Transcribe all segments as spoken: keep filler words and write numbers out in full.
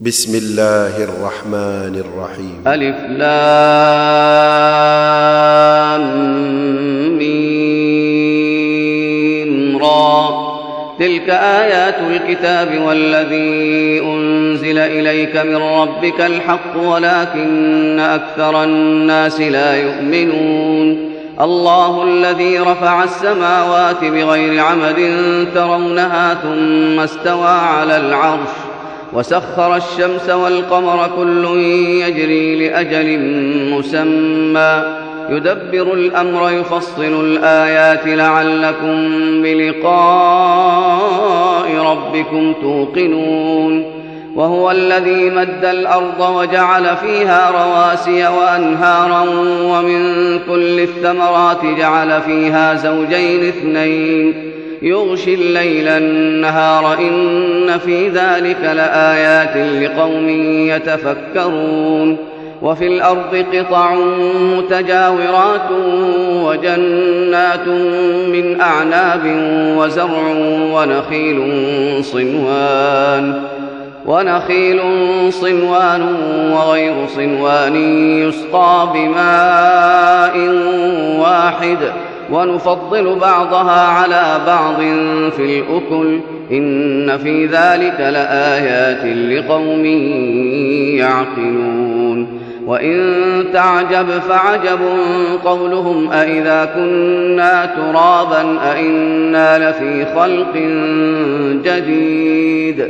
بسم الله الرحمن الرحيم. ألف لام ميم را. تلك آيات الكتاب والذي أنزل إليك من ربك الحق ولكن أكثر الناس لا يؤمنون. الله الذي رفع السماوات بغير عمد ترونها ثم استوى على العرش وسخر الشمس والقمر كل يجري لأجل مسمى يدبر الأمر يفصل الآيات لعلكم بلقاء ربكم توقنون. وهو الذي مد الأرض وجعل فيها رواسي وأنهارا ومن كل الثمرات جعل فيها زوجين اثنين يغشي الليل النهار إن في ذلك لآيات لقوم يتفكرون. وفي الأرض قطع متجاورات وجنات من أعناب وزرع ونخيل صنوان ونخيل صنوان وغير صنوان يسقى بماء واحد ونفضل بعضها على بعض في الأكل إن في ذلك لآيات لقوم يعقلون. وإن تعجب فعجب قولهم أإذا كنا ترابا أإنا لفي خلق جديد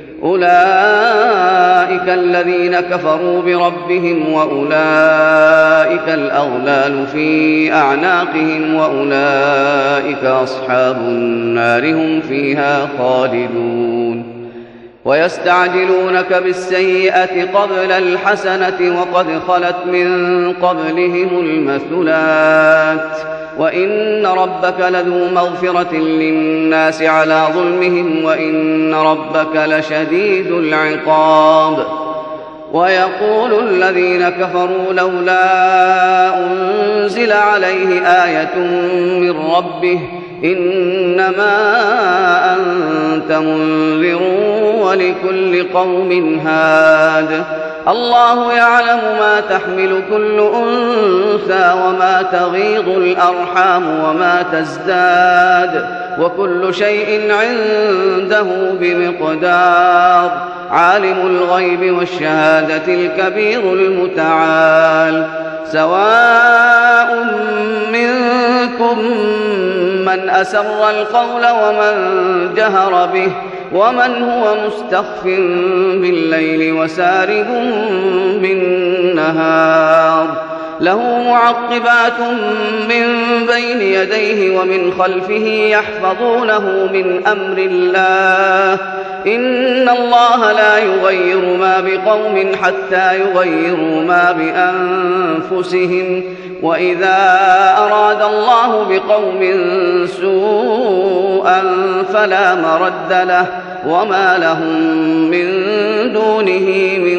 أولئك الذين كفروا بربهم وأولئك الأغلال في أعناقهم وأولئك أصحاب النار هم فيها خالدون. ويستعجلونك بالسيئة قبل الحسنة وقد خلت من قبلهم المثلات وإن ربك لذو مغفرة للناس على ظلمهم وإن ربك لشديد العقاب. ويقول الذين كفروا لولا أنزل عليه آية من ربه إنما أنت منذر ولكل قوم هاد. الله يعلم ما تحمل كل أنثى وما تغيض الأرحام وما تزداد وكل شيء عنده بمقدار. عالم الغيب والشهادة الكبير المتعال. سواء منكم من أسر القول ومن جهر به ومن هو مستخف بالليل وسارب بالنهار. له معقبات من بين يديه ومن خلفه يحفظونه من أمر الله إن الله لا يغير ما بقوم حتى يغيروا ما بأنفسهم وإذا أراد الله بقوم سوءا فلا مرد له وما لهم من دونه من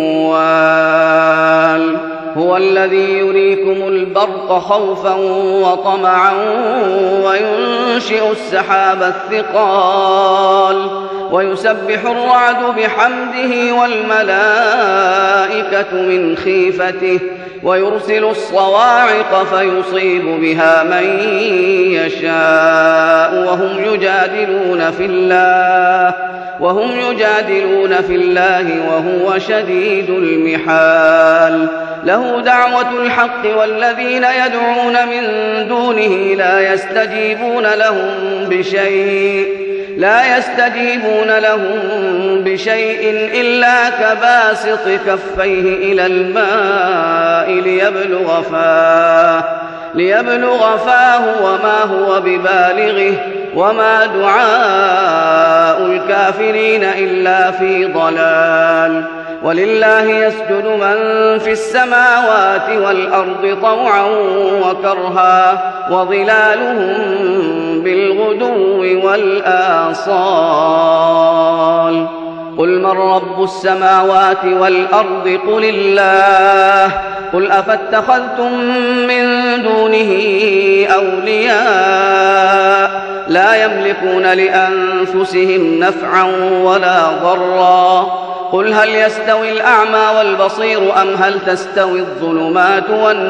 وال. هو الذي يريكم البرق خوفا وطمعا وينشئ السحاب الثقال ويسبح الرعد بحمده والملائكة من خيفته ويرسل الصواعق فيصيب بها من يشاء وهم يجادلون في الله وهم يجادلون في الله وهو شديد المحال. له دعوة الحق والذين يدعون من دونه لا يستجيبون لهم بشيء لا يستجيبون لهم بشيء إلا كباسط كفيه إلى الماء ليبلغ فاه ليبلغ فاه وما هو ببالغه وما دعاء الكافرين إلا في ضلال. ولله يسجد من في السماوات والأرض طوعا وكرها وظلالهم بالغدو والآصال. قل من رب السماوات والأرض قل الله. قل أفاتخذتم من دونه أولياء لا يملكون لأنفسهم نفعا ولا ضرا قل هل يستوي الأعمى والبصير أم هل تستوي الظلمات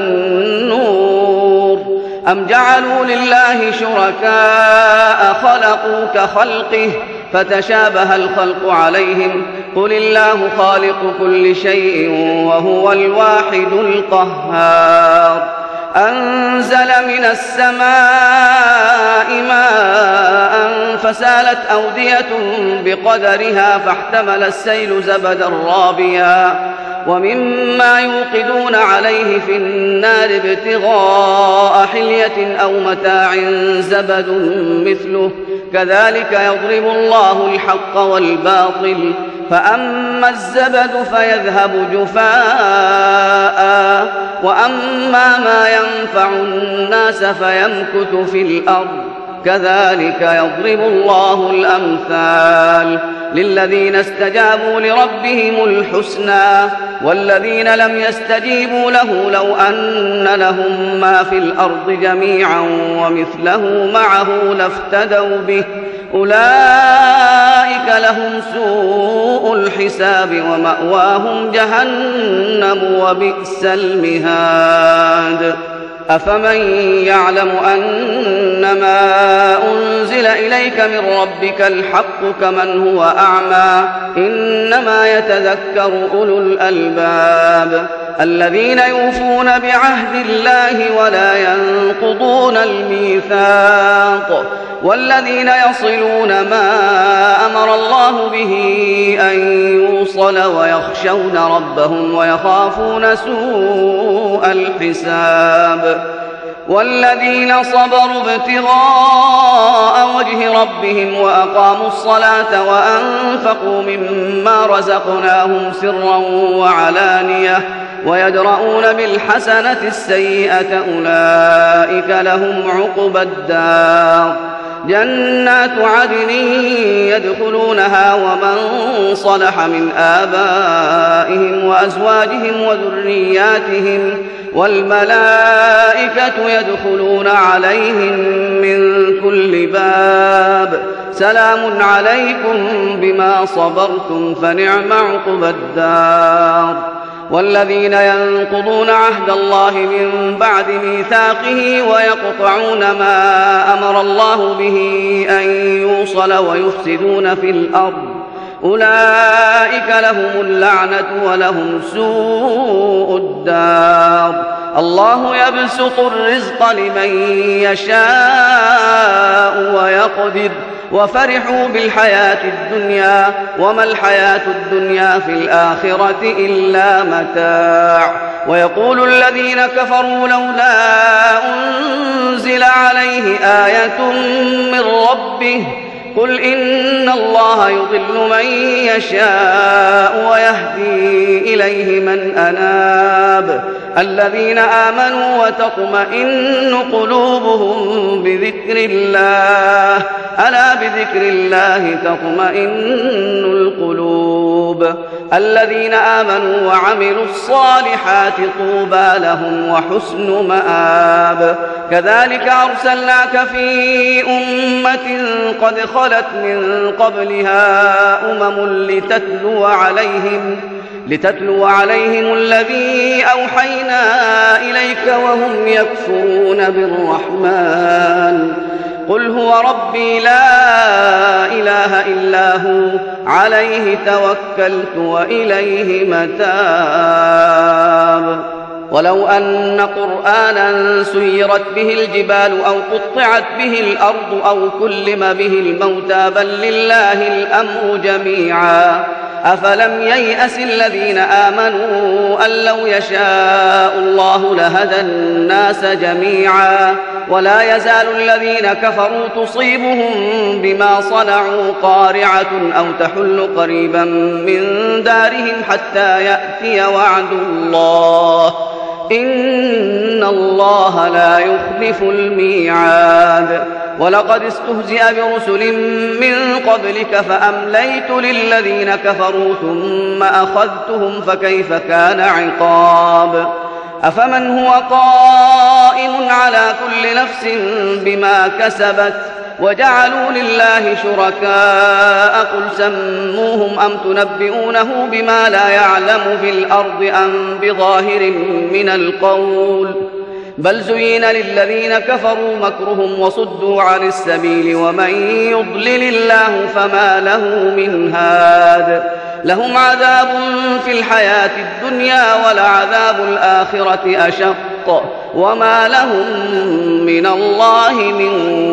والنور أم جعلوا لله شركاء خلقوا كخلقه فتشابه الخلق عليهم قل الله خالق كل شيء وهو الواحد القهار أنزل من السماء ماء فسالت أودية بقدرها فاحتمل السيل زبدا رابيا ومما يوقدون عليه في النار ابتغاء حلية أو متاع زبد مثله كذلك يضرب الله الحق والباطل فأما الزبد فيذهب جفاء وأما ما ينفع الناس فيمكث في الأرض كذلك يضرب الله الأمثال للذين استجابوا لربهم الحسنى والذين لم يستجيبوا له لو أن لهم ما في الأرض جميعا ومثله معه لافتدوا به أولئك لهم سوء الحساب ومأواهم جهنم وبئس المهاد أفمن يعلم أنما أنزل إليك من ربك الحق كمن هو أعمى إنما يتذكر أولو الألباب الذين يوفون بعهد الله ولا ينقضون الميثاق والذين يصلون ما أمر الله به أن يوصل ويخشون ربهم ويخافون سوء الحساب والذين صبروا ابتغاء وجه ربهم وأقاموا الصلاة وأنفقوا مما رزقناهم سرا وعلانية ويدرؤون بالحسنة السيئة أولئك لهم عقبى الدار جنات عدن يدخلونها ومن صلح من آبائهم وأزواجهم وذرياتهم والملائكة يدخلون عليهم من كل باب سلام عليكم بما صبرتم فنعم عقبى الدار والذين ينقضون عهد الله من بعد ميثاقه ويقطعون ما أمر الله به أن يوصل ويفسدون في الأرض أولئك لهم اللعنة ولهم سوء الدار الله يبسط الرزق لمن يشاء ويقدر وفرحوا بالحياة الدنيا وما الحياة الدنيا في الآخرة إلا متاع ويقول الذين كفروا لولا أنزل عليه آية من ربه قل إن الله يضل من يشاء ويهدي إليه من أناب الذين آمنوا وتطمئن قلوبهم بذكر الله ألا بذكر الله تطمئن القلوب الذين آمنوا وعملوا الصالحات طوبى لهم وحسن مآب كذلك أرسلناك في أمة قد خلت من قبلها أمم لتتلو عليهم لتتلو عليهم الذي أوحينا إليك وهم يكفرون بالرحمن قل هو ربي لا إله إلا هو عليه توكلت وإليه متاب ولو أن قرآنا سيرت به الجبال أو قطعت به الأرض أو كلم به الموتى بل لله الأمر جميعا أفلم ييأس الذين آمنوا أن لو يشاء الله لهدى الناس جميعا ولا يزال الذين كفروا تصيبهم بما صنعوا قارعة أو تحل قريبا من دارهم حتى يأتي وعد الله إن الله لا يخلف الميعاد ولقد استهزئ برسل من قبلك فأمليت للذين كفروا ثم أخذتهم فكيف كان عقاب أفمن هو قائم على كل نفس بما كسبت وجعلوا لله شركاء قل سموهم أم تنبئونه بما لا يعلم في الأرض أم بظاهر من القول بل زين للذين كفروا مكرهم وصدوا عن السبيل ومن يضلل الله فما له من هاد لهم عذاب في الحياة الدنيا ولعذاب الآخرة أشق وما لهم من الله من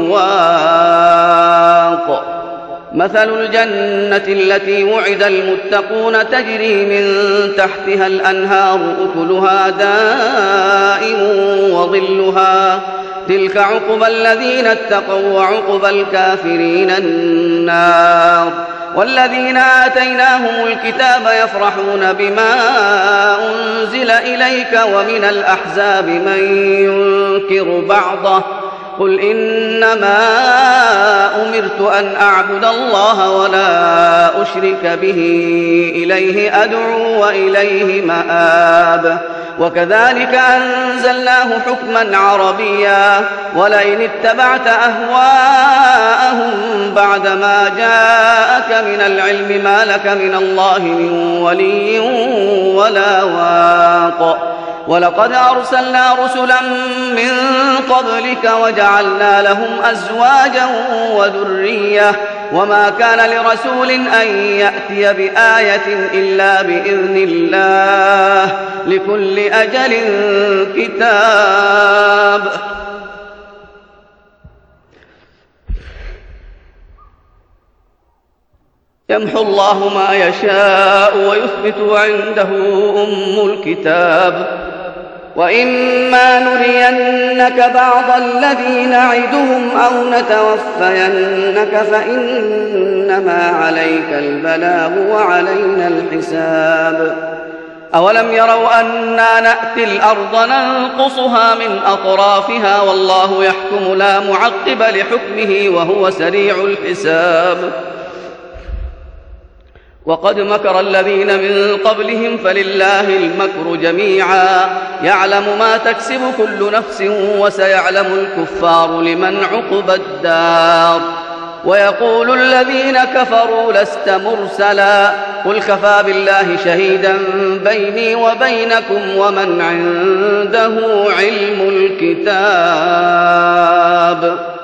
واق مثل الجنة التي وعد المتقون تجري من تحتها الأنهار أكلها دائم وظلها تلك عقبى الذين اتقوا وعقبى الكافرين النار والذين آتيناهم الكتاب يفرحون بما أنزل إليك ومن الأحزاب من ينكر بعضه قل إنما أمرت أن أعبد الله ولا أشرك به إليه أدعو وإليه مآب وكذلك أنزلناه حكما عربيا ولئن اتبعت أهواءهم بعدما جاءك من العلم ما لك من الله من ولي ولا واق ولقد أرسلنا رسلا من قبلك وجعلنا لهم أزواجا وذرية وما كان لرسول أن يأتي بآية إلا بإذن الله لكل أجل كتاب يمحو الله ما يشاء ويثبت عنده أم الكتاب وإما نرينك بعض الذي نعدهم أو نتوفينك فإنما عليك البلاغ وعلينا الحساب أولم يروا أنا نأتي الأرض ننقصها من أطرافها والله يحكم لا معقب لحكمه وهو سريع الحساب وقد مكر الذين من قبلهم فلله المكر جميعا يعلم ما تكسب كل نفس وسيعلم الكفار لمن عقبى الدار ويقول الذين كفروا لست مرسلا قل كفى بالله شهيدا بيني وبينكم ومن عنده علم الكتاب